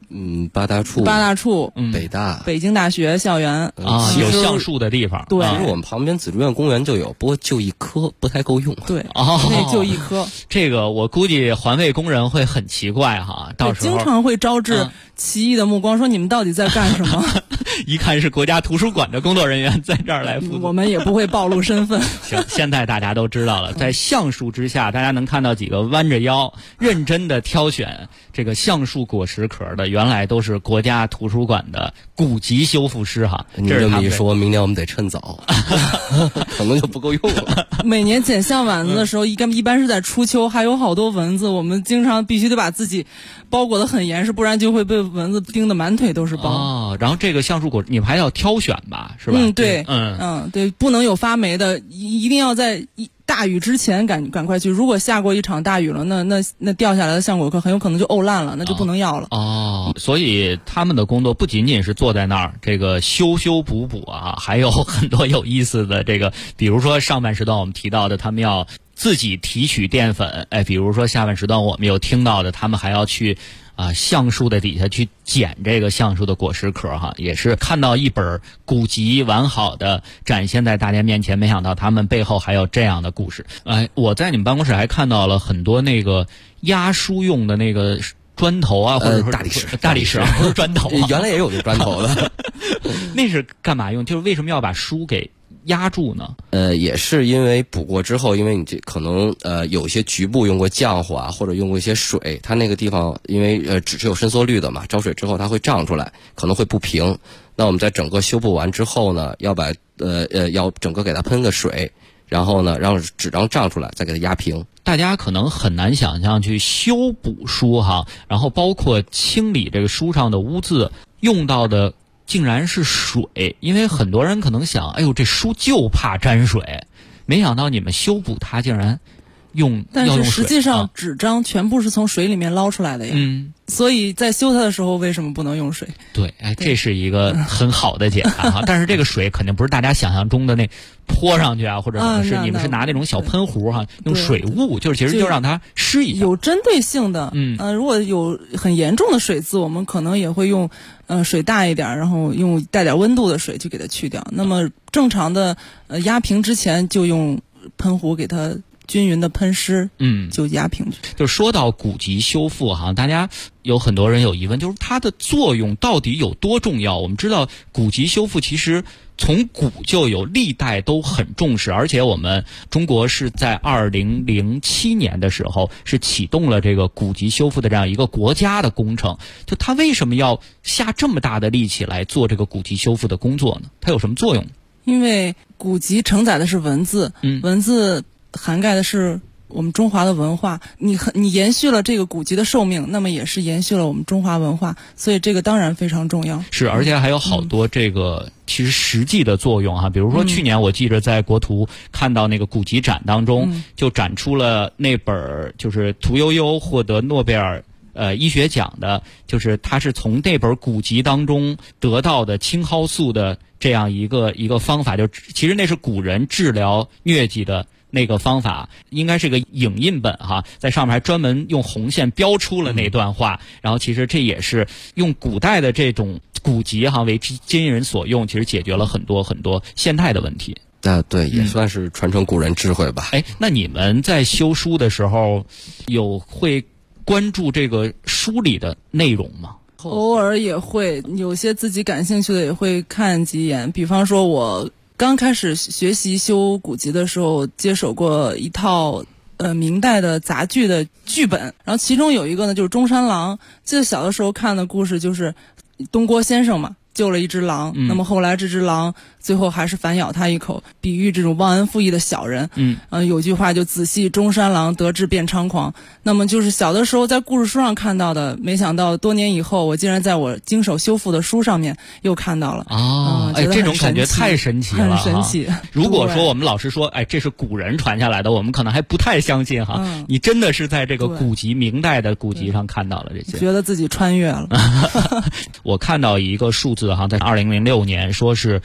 八大处、北大、 北京大学校园有橡树的地方。 对， 其实我们旁边紫竹院公园就有，不过就一棵，不太够用。 对，那就一棵。 这个我估计环卫工人会很奇怪哈，到时候经常会招致奇异的目光，说你们到底在干什么？ 一看是国家图书馆的工作人员在这儿来负责。 我们也不会暴露身份。 行，现在大家都知道了，在橡树之下，大家能看到几个弯着腰认真的挑选这个橡树果实壳的，原来都是国家图书馆的古籍修复师哈。 你这么一说，明年我们得趁早，可能就不够用了。 每年捡橡丸子的时候，一般是在初秋，还有好多蚊子，我们经常必须得把自己包裹得很严实，不然就会被蚊子叮得满腿都是包。 然后这个橡树果你们还要挑选吧，是吧？ 对，对，不能有发霉的，一定要在大雨之前赶快去。如果下过一场大雨了，那掉下来的橡果壳很有可能就沤烂了，那就不能要了。 所以他们的工作不仅仅是坐在那儿这个修补啊，还有很多有意思的这个，比如说上半时段我们提到的，他们要自己提取淀粉，比如说下半时段我们有听到的，他们还要去橡树的底下去捡这个橡树的果实壳哈，也是看到一本古籍完好的展现在大家面前，没想到他们背后还有这样的故事。我在你们办公室还看到了很多那个压书用的那个砖头啊，或者说大理石不是砖头原来也有这砖头的。 那是干嘛用？就是为什么要把书给压住呢？ 也是因为补过之后，因为你这可能有一些局部用过浆糊啊，或者用过一些水，它那个地方因为纸是有伸缩率的嘛，招水之后它会胀出来，可能会不平。那我们在整个修补完之后呢，要把要整个给它喷个水，然后呢让纸张胀出来，再给它压平。 大家可能很难想象去修补书哈，然后包括清理这个书上的污渍用到的竟然是水，因为很多人可能想，哎呦，这书就怕沾水，没想到你们修补它竟然要用水。 但是实际上纸张全部是从水里面捞出来的呀。所以在修它的时候为什么不能用水？ 对，这是一个很好的解答哈。但是这个水肯定不是大家想象中的那泼上去啊，或者什么是你们是拿那种小喷壶哈，用水雾，就是其实就让它湿一下。 有针对性的，如果有很严重的水渍，我们可能也会用水大一点，然后用带点温度的水去给它去掉。那么正常的压平之前就用喷壶给它均匀的喷湿，就压平去。 就说到古籍修复哈，大家有很多人有疑问，就是它的作用到底有多重要？我们知道古籍修复其实从古就有，历代都很重视，而且我们中国是在2007年的时候是启动了这个古籍修复的这样一个国家的工程。就它为什么要下这么大的力气来做这个古籍修复的工作呢？它有什么作用？ 因为古籍承载的是文字，文字涵盖的是我们中华的文化，你延续了这个古籍的寿命，那么也是延续了我们中华文化，所以这个当然非常重要。 是，而且还有好多这个其实实际的作用哈，比如说去年我记着在国图看到那个古籍展当中，就展出了那本就是屠呦呦获得诺贝尔医学奖的，就是他是从那本古籍当中得到的青蒿素的这样一个方法，就其实那是古人治疗疟疾的那个方法，应该是个影印本哈，在上面还专门用红线标出了那段话，然后其实这也是用古代的这种古籍哈为今人所用，其实解决了很多很多现代的问题。 对，也算是传承古人智慧吧。 那你们在修书的时候会关注这个书里的内容吗？ 偶尔也会，有些自己感兴趣的也会看几眼。比方说我刚开始学习修古籍的时候，接手过一套明代的杂剧的剧本，然后其中有一个呢就是中山狼。记得小的时候看的故事就是东郭先生嘛，救了一只狼，那么后来这只狼最后还是反咬他一口，比喻这种忘恩负义的小人。有句话就仔细中山狼得志便猖狂。那么就是小的时候在故事书上看到的，没想到多年以后我竟然在我经手修复的书上面又看到了。 这种感觉太神奇了， 很神奇。 如果说我们老师说这是古人传下来的，我们可能还不太相信哈。你真的是在这个古籍明代的古籍上看到了这些， 觉得自己穿越了。 我看到一个数字哈，在2006年说是全国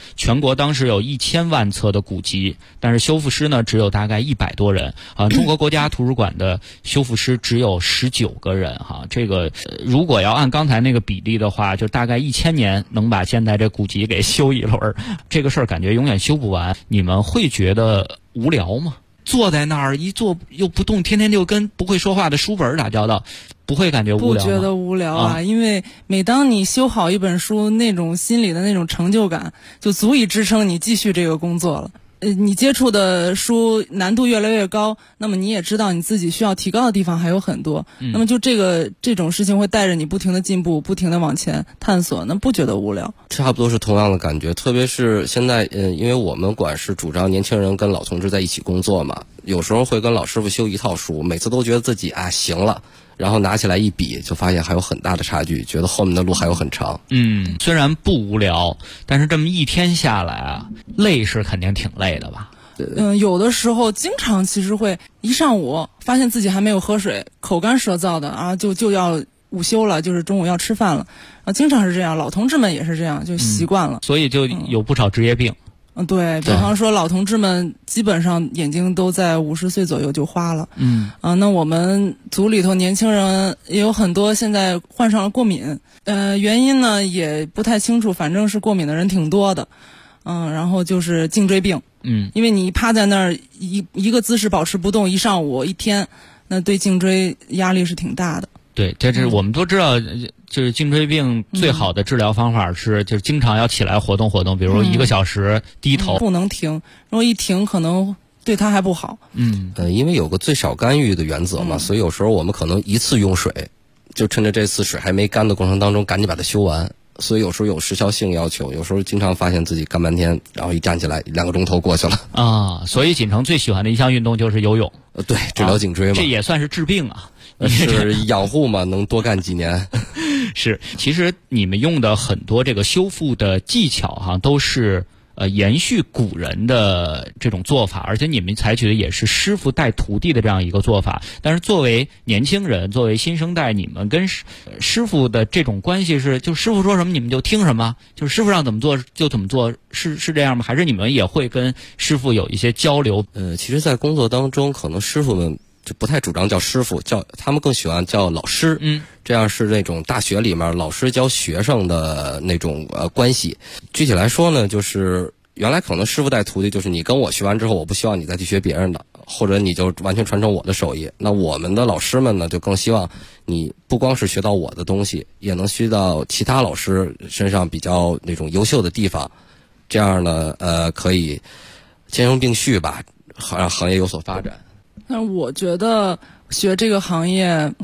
国当时有1000万册的古籍，但是修复师呢只有大概100多人啊。中国国家图书馆的修复师只有19个人哈。这个如果要按刚才那个比例的话，就大概1000年能把现在这古籍给修一轮，这个事儿感觉永远修不完。你们会觉得无聊吗？坐在那儿一坐又不动，天天就跟不会说话的书本打交道，不会感觉无聊吗？ 不觉得无聊啊，因为每当你修好一本书，那种心里的那种成就感就足以支撑你继续这个工作了。你接触的书难度越来越高，那么你也知道你自己需要提高的地方还有很多，那么就这种事情会带着你不停的进步，不停的往前探索，那不觉得无聊。 差不多是同样的感觉，特别是现在因为我们馆是主张年轻人跟老同志在一起工作嘛，有时候会跟老师傅修一套书，每次都觉得自己行了，然后拿起来一比就发现还有很大的差距，觉得后面的路还有很长。 虽然不无聊，但是这么一天下来啊，累是肯定挺累的吧？ 有的时候经常其实会一上午发现自己还没有喝水，口干舌燥的啊，就要午休了，就是中午要吃饭了啊，经常是这样，老同志们也是这样，就习惯了， 所以就有不少职业病。 对，比方说老同志们基本上眼睛都在50岁左右就花了。那我们组里头年轻人也有很多现在患上了过敏，原因呢也不太清楚，反正是过敏的人挺多的。然后就是颈椎病。因为你趴在那儿一个姿势保持不动一上午一天，那对颈椎压力是挺大的。 对，这是我们都知道，就是颈椎病最好的治疗方法是，就是经常要起来活动活动，比如1个小时低头， 不能停，如果一停可能对他还不好。 因为有个最少干预的原则嘛，所以有时候我们可能一次用水，就趁着这次水还没干的过程当中赶紧把它修完。所以有时候有时效性要求，有时候经常发现自己干半天，然后一站起来2个钟头过去了啊。所以锦城最喜欢的一项运动就是游泳。 对，治疗颈椎嘛， 这也算是治病啊。 是养护嘛，能多干几年。 是，其实你们用的很多这个修复的技巧哈，都是延续古人的这种做法，而且你们采取的也是师傅带徒弟的这样一个做法。但是作为年轻人，作为新生代，你们跟师傅的这种关系是，就师傅说什么你们就听什么，就是师傅让怎么做就怎么做，是这样吗？还是你们也会跟师傅有一些交流？ 其实在工作当中，可能师傅们就不太主张叫师傅，他们更喜欢叫老师。这样是那种大学里面老师教学生的那种关系。具体来说呢，就是原来可能师傅带徒弟，就是你跟我学完之后，我不希望你再去学别人的，或者你就完全传承我的手艺。那我们的老师们呢，就更希望你不光是学到我的东西，也能学到其他老师身上比较那种优秀的地方。这样呢，可以兼容并蓄吧，让行业有所发展。 但是我觉得学这个行业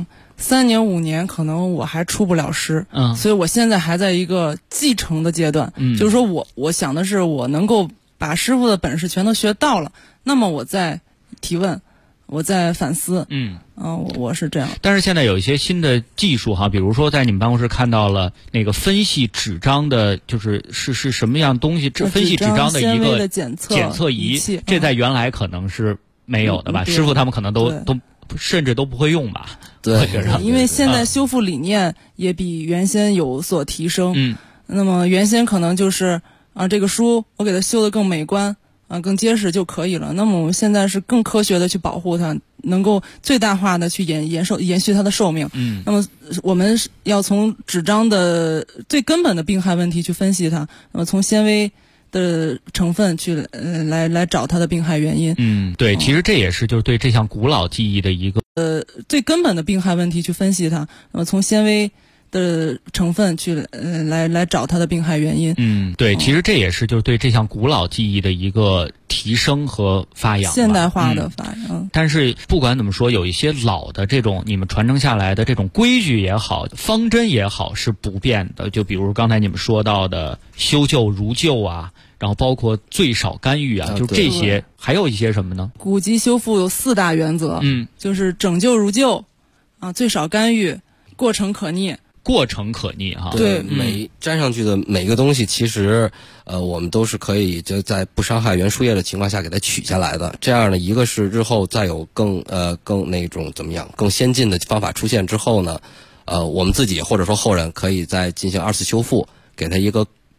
，3年5年可能我还出不了师，所以我现在还在一个继承的阶段，就是说我想的是我能够把师傅的本事全都学到了，那么我再提问，我再反思，我是这样。 但是现在有一些新的技术哈，比如说在你们办公室看到了那个分析纸张的，是什么样东西？分析纸张的一个检测仪，这在原来可能是没有的吧？师傅他们可能都甚至都不会用吧？ 对， 因为现在修复理念也比原先有所提升。那么原先可能就是这个书我给它修得更美观更结实就可以了。那么我们现在是更科学的去保护它，能够最大化的去延续它的寿命。那么我们要从纸张的最根本的病害问题去分析它，那么从纤维的成分去来找它的病害原因。 对，其实这也是就是对这项古老技艺的一个最根本的病害问题去分析它，那么从纤维的成分去来找它的病害原因。 对，其实这也是就是对这项古老技艺的一个提升和发扬， 现代化的发扬。 但是不管怎么说，有一些老的这种你们传承下来的这种规矩也好，方针也好是不变的。就比如刚才你们说到的修旧如旧啊，然后包括最少干预啊，就这些，还有一些什么呢？ 古籍修复有4大原则，就是整旧如旧最少干预，过程可逆。 过程可逆哈， 对，粘上去的每个东西，其实我们都是可以就在不伤害原书页的情况下给它取下来的。这样呢，一个是日后再有更那种怎么样更先进的方法出现之后呢，我们自己或者说后人可以再进行2次修复，给它一个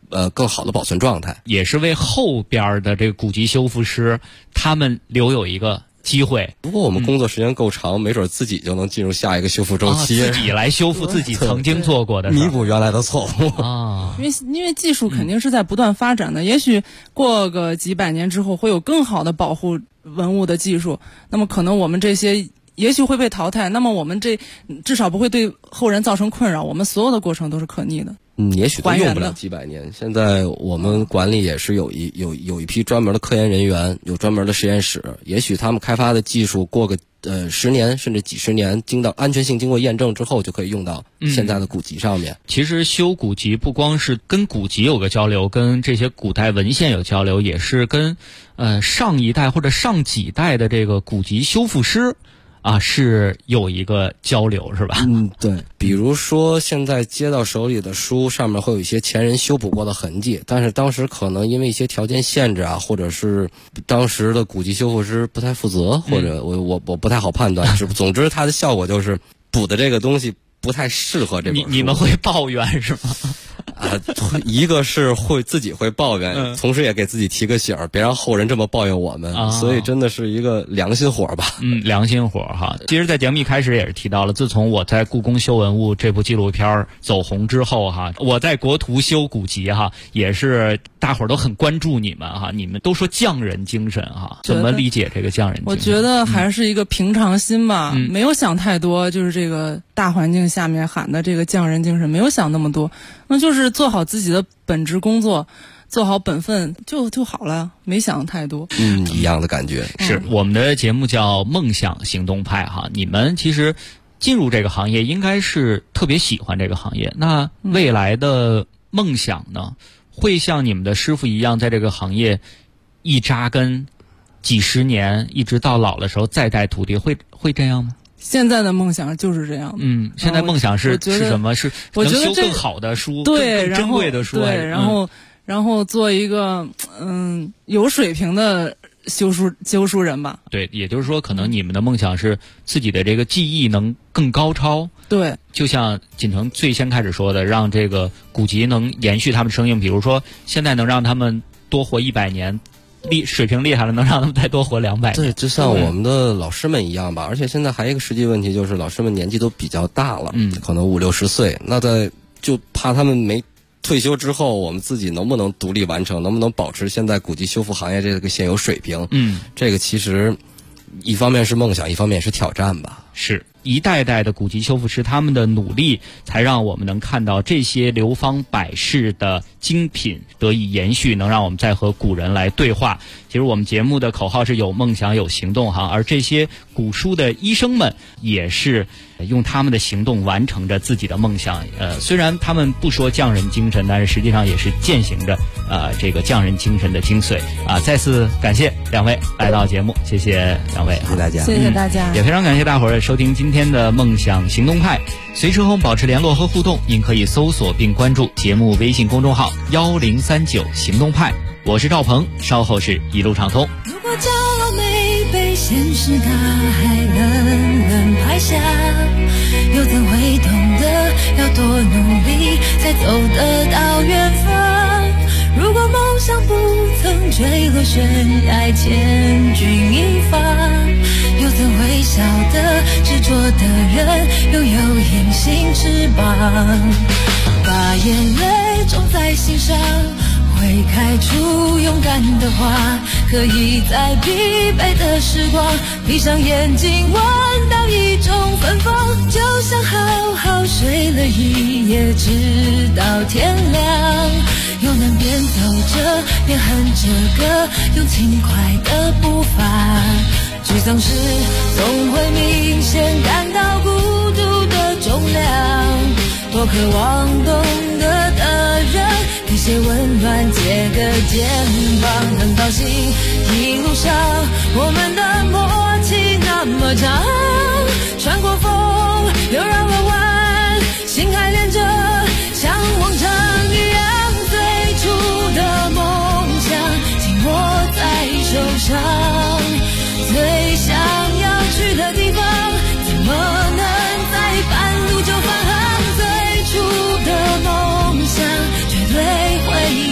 更好的保存状态， 也是为后边的这个古籍修复师他们留有一个机会。 如果我们工作时间够长，没准自己就能进入下一个修复周期， 自己来修复自己曾经做过的， 弥补原来的错误啊。 因为技术肯定是在不断发展的，也许过个几百年之后会有更好的保护文物的技术，那么可能我们这些也许会被淘汰，那么我们这至少不会对后人造成困扰，我们所有的过程都是可逆的。 也许都用不了几百年。现在我们管理也是有一批专门的科研人员，有专门的实验室，也许他们开发的技术过个10年甚至几十年，安全性经过验证之后，就可以用到现在的古籍上面。 其实修古籍不光是跟古籍有个交流，跟这些古代文献有交流，也是跟上一代或者上几代的这个古籍修复师是有一个交流，是吧？ 对。比如说现在接到手里的书上面会有一些前人修补过的痕迹，但是当时可能因为一些条件限制或者是当时的古籍修复师不太负责，或者我不太好判断，总之它的效果就是补的这个东西不太适合这本书。 你们会抱怨是吗？ 一个是自己会抱怨，同时也给自己提个醒，别让后人这么抱怨我们，所以真的是一个良心活吧。 良心活哈。其实在节目一开始也是提到了，自从我在故宫修文物这部纪录片走红之后我在国图修古籍也是大伙儿都很关注你们你们都说匠人精神怎么理解这个匠人精神？ 我觉得还是一个平常心吧，没有想太多，就是这个大环境下面喊的这个匠人精神，没有想那么多，那就是做好自己的本职工作，做好本分就好了，没想太多。 一样的感觉。 是我们的节目叫梦想行动派你们其实进入这个行业应该是特别喜欢这个行业，那未来的梦想呢，会像你们的师傅一样在这个行业一扎根几十年，一直到老的时候再带徒弟，会这样吗？ 现在的梦想就是这样的。 现在梦想是什么？是能修更好的书， 对， 更珍贵的书。 对，然后做一个有水平的修书人吧。 对，也就是说，可能你们的梦想是自己的这个技艺能更高超。 对， 就像锦城最先开始说的，让这个古籍能延续他们生命，比如说现在能让他们多活100年。水平厉害了，能让他们再多活200年。 对，就像我们的老师们一样吧。而且现在还有一个实际问题，就是老师们年纪都比较大了，可能50、60岁。那就怕他们没退休之后，我们自己能不能独立完成，能不能保持现在古籍修复行业这个现有水平？这个其实一方面是梦想，一方面是挑战吧。 是一代代的古籍修复师他们的努力，才让我们能看到这些流芳百世的精品得以延续，能让我们再和古人来对话。其实我们节目的口号是有梦想有行动而这些古书的医生们也是用他们的行动完成着自己的梦想。虽然他们不说匠人精神，但是实际上也是践行着这个匠人精神的精髓再次感谢两位来到节目，谢谢两位， 谢谢大家， 谢谢大家， 也非常感谢大伙儿收听今天的梦想行动派。随时和我们保持联络和互动，您可以搜索并关注节目微信公众号1039行动派。我是赵鹏，稍后是一路畅通。 如果骄傲没被现实大海冷拍下，又怎会懂得要多努力才走得到远方？如果梦想不曾坠落悬崖千钧一发，又怎会晓得执着的人拥有隐形翅膀？把眼泪种在心上，会开出勇敢的花，可以在疲惫的时光闭上眼睛闻到一种芬芳，就像好好睡了一夜直到天亮，又能边走着边哼着歌，用轻快的步伐。沮丧时总会明显感到孤独的重量，多渴望懂得的人给些温暖，借个肩膀，很高兴一路上我们的默契那么长，穿过风又绕了弯，心还连着像往常一样，最初的梦想紧握在手上，最想要去的地方怎么能在半路就返航，最初的梦想绝对会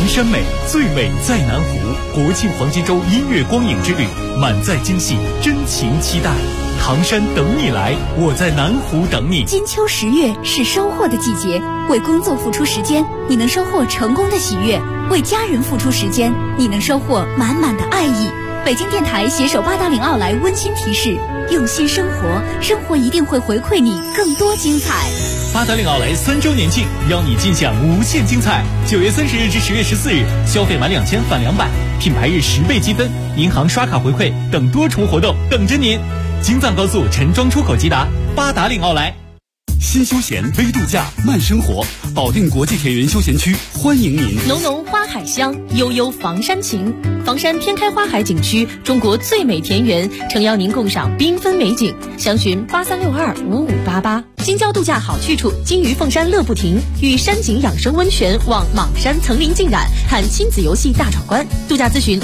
山美，最美在南湖。国庆黄金周音乐光影之旅，满载惊喜，真情期待。唐山等你来，我在南湖等你。 金秋10月是收获的季节，为工作付出时间，你能收获成功的喜悦；为家人付出时间，你能收获满满的爱意。北京电台携手八达岭奥莱温馨提示：用心生活，生活一定会回馈你更多精彩。 八达岭奥莱3周年庆，邀你尽享无限精彩。9月30日至10月14日，消费满2000返200，品牌日10倍积分，银行刷卡回馈等多重活动等着您。京藏高速陈庄出口即达，八达岭奥莱。 新休闲微度假慢生活，保定国际田园休闲区欢迎您。 浓浓花海香，悠悠房山情。房山天开花海景区，中国最美田园，诚邀您共赏缤纷美景。详询83625588。京郊度假好去处，金鱼凤山乐不停，与山景养生温泉望莽山层林尽染，看亲子游戏大闯关。度假咨询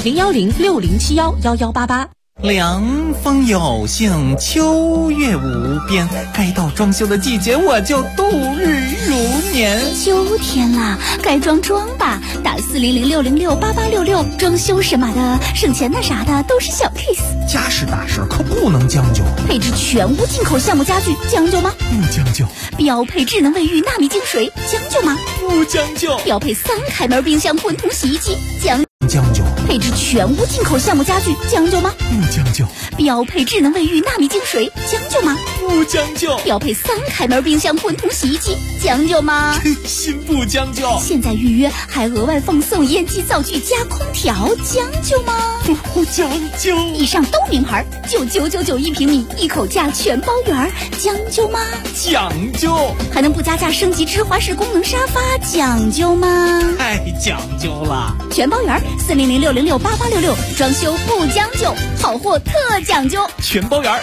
01060711188。 凉风有幸，秋月无边，该到装修的季节，我就度日如年。 秋天啦，该装吧，打40066688866，装修什么的，省钱的啥的都是小 case。 家事大事可不能将就， 配置全屋进口橡木家具，将就吗？ 不将就。 标配智能卫浴纳米净水，将就吗？ 不将就。 标配3开门冰箱滚筒洗衣机，将就。 配置全屋进口橡木家具，将就吗？ 不将就。 标配智能卫浴纳米净水，将就吗？ 不将就。 标配3开门冰箱滚筒洗衣机，将就吗？ 心不将就。 现在预约还额外奉送烟机灶具加空调，将就吗？ 不将就。 以上都名牌，99991平米，1口价全包圆，将就吗？ 讲究。 还能不加价升级芝华士功能沙发，讲究吗？ 太讲究了。 全包圆，40066688866，装修不将就，好货特讲究。 全包圆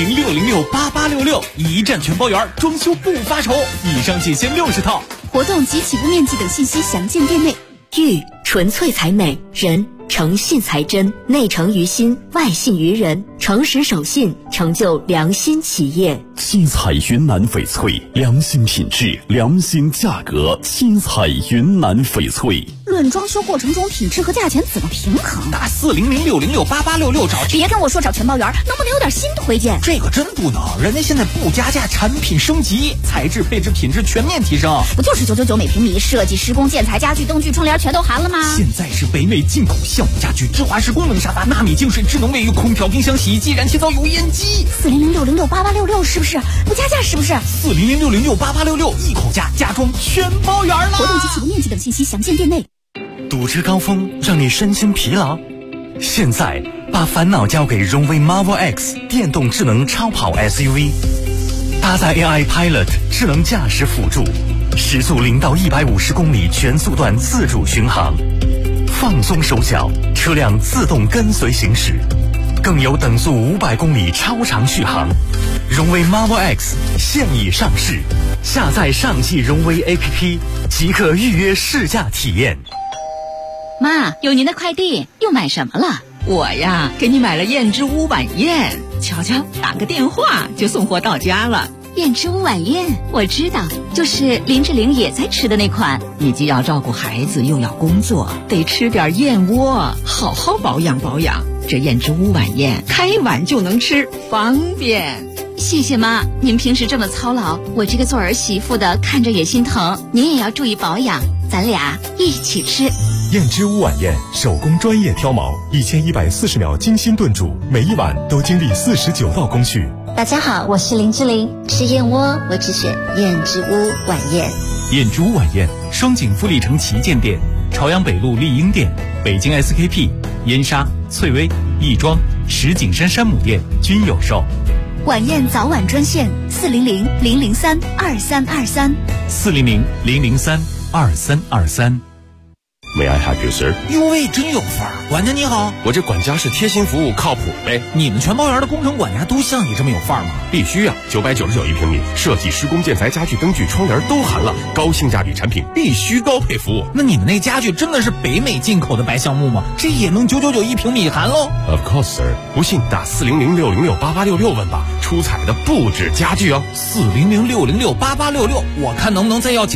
，40066688866，一站全包圆，装修不发愁。以上仅限60套。 活动及起步面积等信息详见店内。 玉纯粹才美，人诚信才真，内诚于心，外信于人，诚实守信，成就良心企业。 七彩云南翡翠，良心品质，良心价格。七彩云南翡翠。 论装修过程中品质和价钱怎么平衡？ 打40066688866找。 别跟我说找全包圆，能不能有点新推荐？ 这个真不能，人家现在不加价，产品升级，材质、配置、品质全面提升。 不就是999每平米，设计、施工、建材、家具、灯具、窗帘全都含了吗？ 现在是北美进口橡木家具、芝华士功能沙发、纳米净水、智能卫浴、空调、冰箱、洗衣机、燃气灶、油烟机。 40066688866是不是？不加价是不是 ？40066688866，一口价，家装全包圆了。 活动及起步面积等信息详见店内。 堵车高峰让你身心疲劳，现在把烦恼交给荣威 Marvel X 电动智能超跑 SUV， 搭载 AI Pilot 智能驾驶辅助，时速0到150公里全速段自主巡航，放松手脚，车辆自动跟随行驶，更有等速500公里超长续航。荣威 Marvel X 现已上市，下载上汽荣威 APP 即可预约试驾体验。 妈，有您的快递，又买什么了？我呀，给你买了燕之屋晚宴，瞧瞧，打个电话就送货到家了。 燕之屋晚宴，我知道，就是林志玲也在吃的那款。 你既要照顾孩子，又要工作，得吃点燕窝，好好保养保养。这燕之屋晚宴，开碗就能吃，方便。 谢谢妈，您平时这么操劳，我这个做儿媳妇的看着也心疼。您也要注意保养，咱俩一起吃。 燕之屋晚宴，手工专业挑毛，1140秒精心炖煮，每一碗都经历49道工序。 大家好，我是林志玲，吃燕窝我只选燕之屋晚宴。 燕之屋晚宴，双井富力城旗舰店、朝阳北路丽婴店、北京 SKP、燕莎、翠微、亦庄、石景山山姆店均有售。 晚宴早晚专线400-003-2323 400-003-2323。 May I help you, sir？ 哟喂，真有范儿！管家你好， 我这管家是贴心服务，靠谱呗。 你们全包园的工程管家都像你这么有范儿吗？ 必须啊！999一平米，设计、施工、建材、家具、灯具、窗帘都含了，高性价比产品，必须高配服务。 那你们那家具真的是北美进口的白橡木吗？这也能999一平米含喽 ？Of course, sir。不信打400-606-8866问吧，出彩的不止家具哦。 400-606-8866，我看能不能再要几。